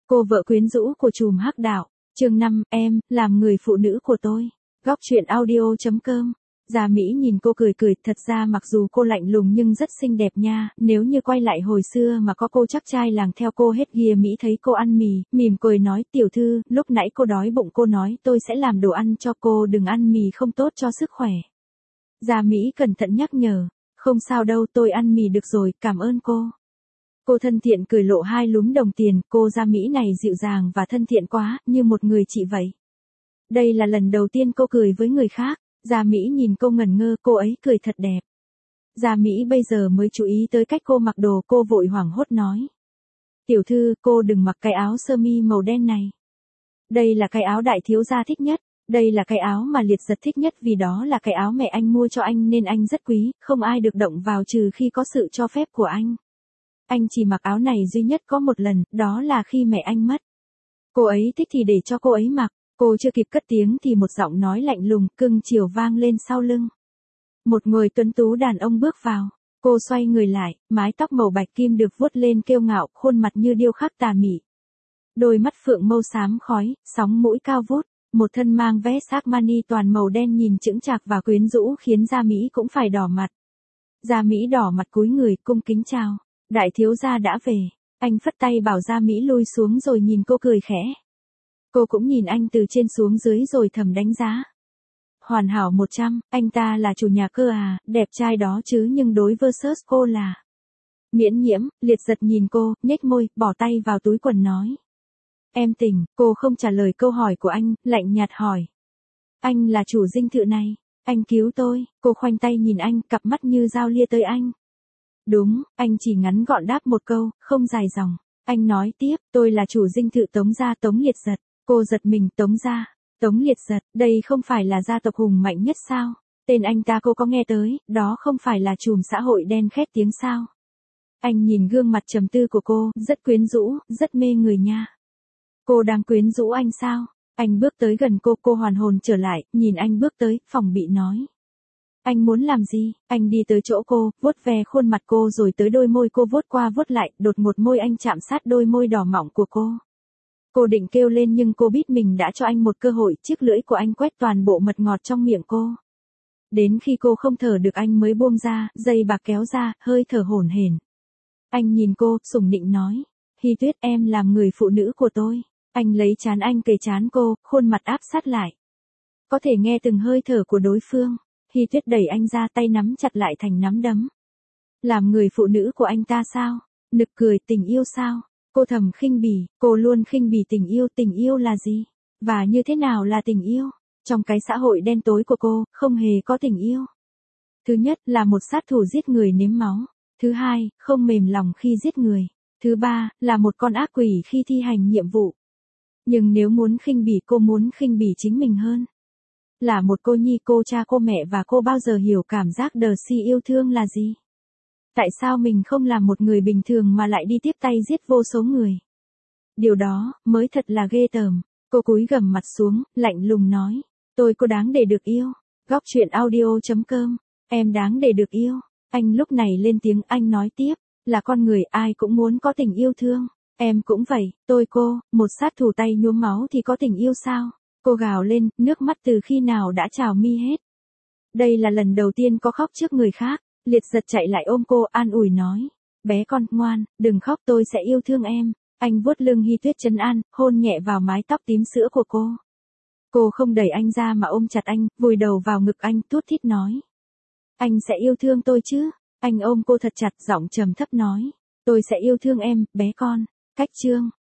Cô vợ quyến rũ của trùm hắc đạo. Chương 5, em, làm người phụ nữ của tôi. Góc truyện audio.com. Gia Mỹ nhìn cô cười cười, thật ra mặc dù cô lạnh lùng nhưng rất xinh đẹp nha, nếu như quay lại hồi xưa mà có cô chắc trai làng theo cô hết Gia Mỹ thấy cô ăn mì, mỉm cười nói, tiểu thư, lúc nãy cô đói bụng cô nói tôi sẽ làm đồ ăn cho cô, đừng ăn mì không tốt cho sức khỏe. Gia Mỹ cẩn thận nhắc nhở, không sao đâu, tôi ăn mì được rồi, cảm ơn cô. Cô thân thiện cười lộ hai lúm đồng tiền, cô Gia Mỹ này dịu dàng và thân thiện quá, như một người chị vậy. Đây là lần đầu tiên cô cười với người khác. Gia Mỹ nhìn cô ngẩn ngơ, cô ấy cười thật đẹp. Gia Mỹ bây giờ mới chú ý tới cách cô mặc đồ, cô vội hoảng hốt nói. Tiểu thư, cô đừng mặc cái áo sơ mi màu đen này. Đây là cái áo đại thiếu gia thích nhất, đây là cái áo mà Liệt Giật thích nhất vì đó là cái áo mẹ anh mua cho anh nên anh rất quý, không ai được động vào trừ khi có sự cho phép của anh. Anh chỉ mặc áo này duy nhất có một lần, đó là khi mẹ anh mất. Cô ấy thích thì để cho cô ấy mặc. Cô chưa kịp cất tiếng thì một giọng nói lạnh lùng, cưng chiều vang lên sau lưng. Một người tuấn tú đàn ông bước vào. Cô xoay người lại, mái tóc màu bạch kim được vuốt lên kiêu ngạo, khuôn mặt như điêu khắc tà mị. Đôi mắt phượng mâu xám khói, sóng mũi cao vút, một thân mang vest Armani toàn màu đen nhìn chững chạc và quyến rũ khiến Gia Mỹ cũng phải đỏ mặt. Gia Mỹ đỏ mặt cúi người, cung kính chào. Đại thiếu gia đã về. Anh phất tay bảo Gia Mỹ lui xuống rồi nhìn cô cười khẽ. Cô cũng nhìn anh từ trên xuống dưới rồi thầm đánh giá. Hoàn hảo 100, anh ta là chủ nhà cơ à, đẹp trai đó chứ nhưng đối versus cô là. Miễn nhiễm, Liệt Giật nhìn cô, nhếch môi, bỏ tay vào túi quần nói. Em tỉnh, cô không trả lời câu hỏi của anh, lạnh nhạt hỏi. Anh là chủ dinh thự này, anh cứu tôi, cô khoanh tay nhìn anh, cặp mắt như dao lia tới anh. Đúng, anh chỉ ngắn gọn đáp một câu, không dài dòng. Anh nói tiếp, tôi là chủ dinh thự Tống gia Tống Liệt Giật. Cô giật mình, Tống gia, Tống Liệt Giật, đây không phải là gia tộc hùng mạnh nhất sao? Tên anh ta cô có nghe tới, đó không phải là chùm xã hội đen khét tiếng sao? Anh nhìn gương mặt trầm tư của cô, rất quyến rũ, rất mê người nha. Cô đang quyến rũ anh sao? Anh bước tới gần cô hoàn hồn trở lại, nhìn anh bước tới, phòng bị nói. Anh muốn làm gì? Anh đi tới chỗ cô, vuốt ve khuôn mặt cô rồi tới đôi môi cô vuốt qua vuốt lại, đột một môi anh chạm sát đôi môi đỏ mọng của cô. Cô định kêu lên nhưng cô biết mình đã cho anh một cơ hội, chiếc lưỡi của anh quét toàn bộ mật ngọt trong miệng cô. Đến khi cô không thở được anh mới buông ra, dây bạc kéo ra, hơi thở hổn hển. Anh nhìn cô, sủng nịnh nói. Hy Tuyết, em làm người phụ nữ của tôi. Anh lấy trán anh kề trán cô, khuôn mặt áp sát lại. Có thể nghe từng hơi thở của đối phương. Hy Tuyết đẩy anh ra, tay nắm chặt lại thành nắm đấm. Làm người phụ nữ của anh ta sao? Nực cười, tình yêu sao? Cô thầm khinh bỉ, cô luôn khinh bỉ tình yêu là gì? Và như thế nào là tình yêu? Trong cái xã hội đen tối của cô, không hề có tình yêu. Thứ nhất là một sát thủ giết người nếm máu. Thứ hai, không mềm lòng khi giết người. Thứ ba, là một con ác quỷ khi thi hành nhiệm vụ. Nhưng nếu muốn khinh bỉ cô muốn khinh bỉ chính mình hơn. Là một cô nhi, cô cha cô mẹ và cô bao giờ hiểu cảm giác đờ si yêu thương là gì? Tại sao mình không làm một người bình thường mà lại đi tiếp tay giết vô số người? Điều đó, mới thật là ghê tởm. Cô cúi gằm mặt xuống, lạnh lùng nói. Cô đáng để được yêu. Góc truyện audio.com. Em đáng để được yêu. Anh lúc này lên tiếng, anh nói tiếp. Là con người ai cũng muốn có tình yêu thương. Em cũng vậy, một sát thủ tay nhuốm máu thì có tình yêu sao? Cô gào lên, nước mắt từ khi nào đã trào mi hết. Đây là lần đầu tiên có khóc trước người khác. Liệt Giật chạy lại ôm cô, an ủi nói. Bé con, ngoan, đừng khóc, tôi sẽ yêu thương em. Anh vuốt lưng Hy Tuyết trấn an, hôn nhẹ vào mái tóc tím sữa của cô. Cô không đẩy anh ra mà ôm chặt anh, vùi đầu vào ngực anh, thút thít nói. Anh sẽ yêu thương tôi chứ? Anh ôm cô thật chặt, giọng trầm thấp nói. Tôi sẽ yêu thương em, bé con. Cách chương.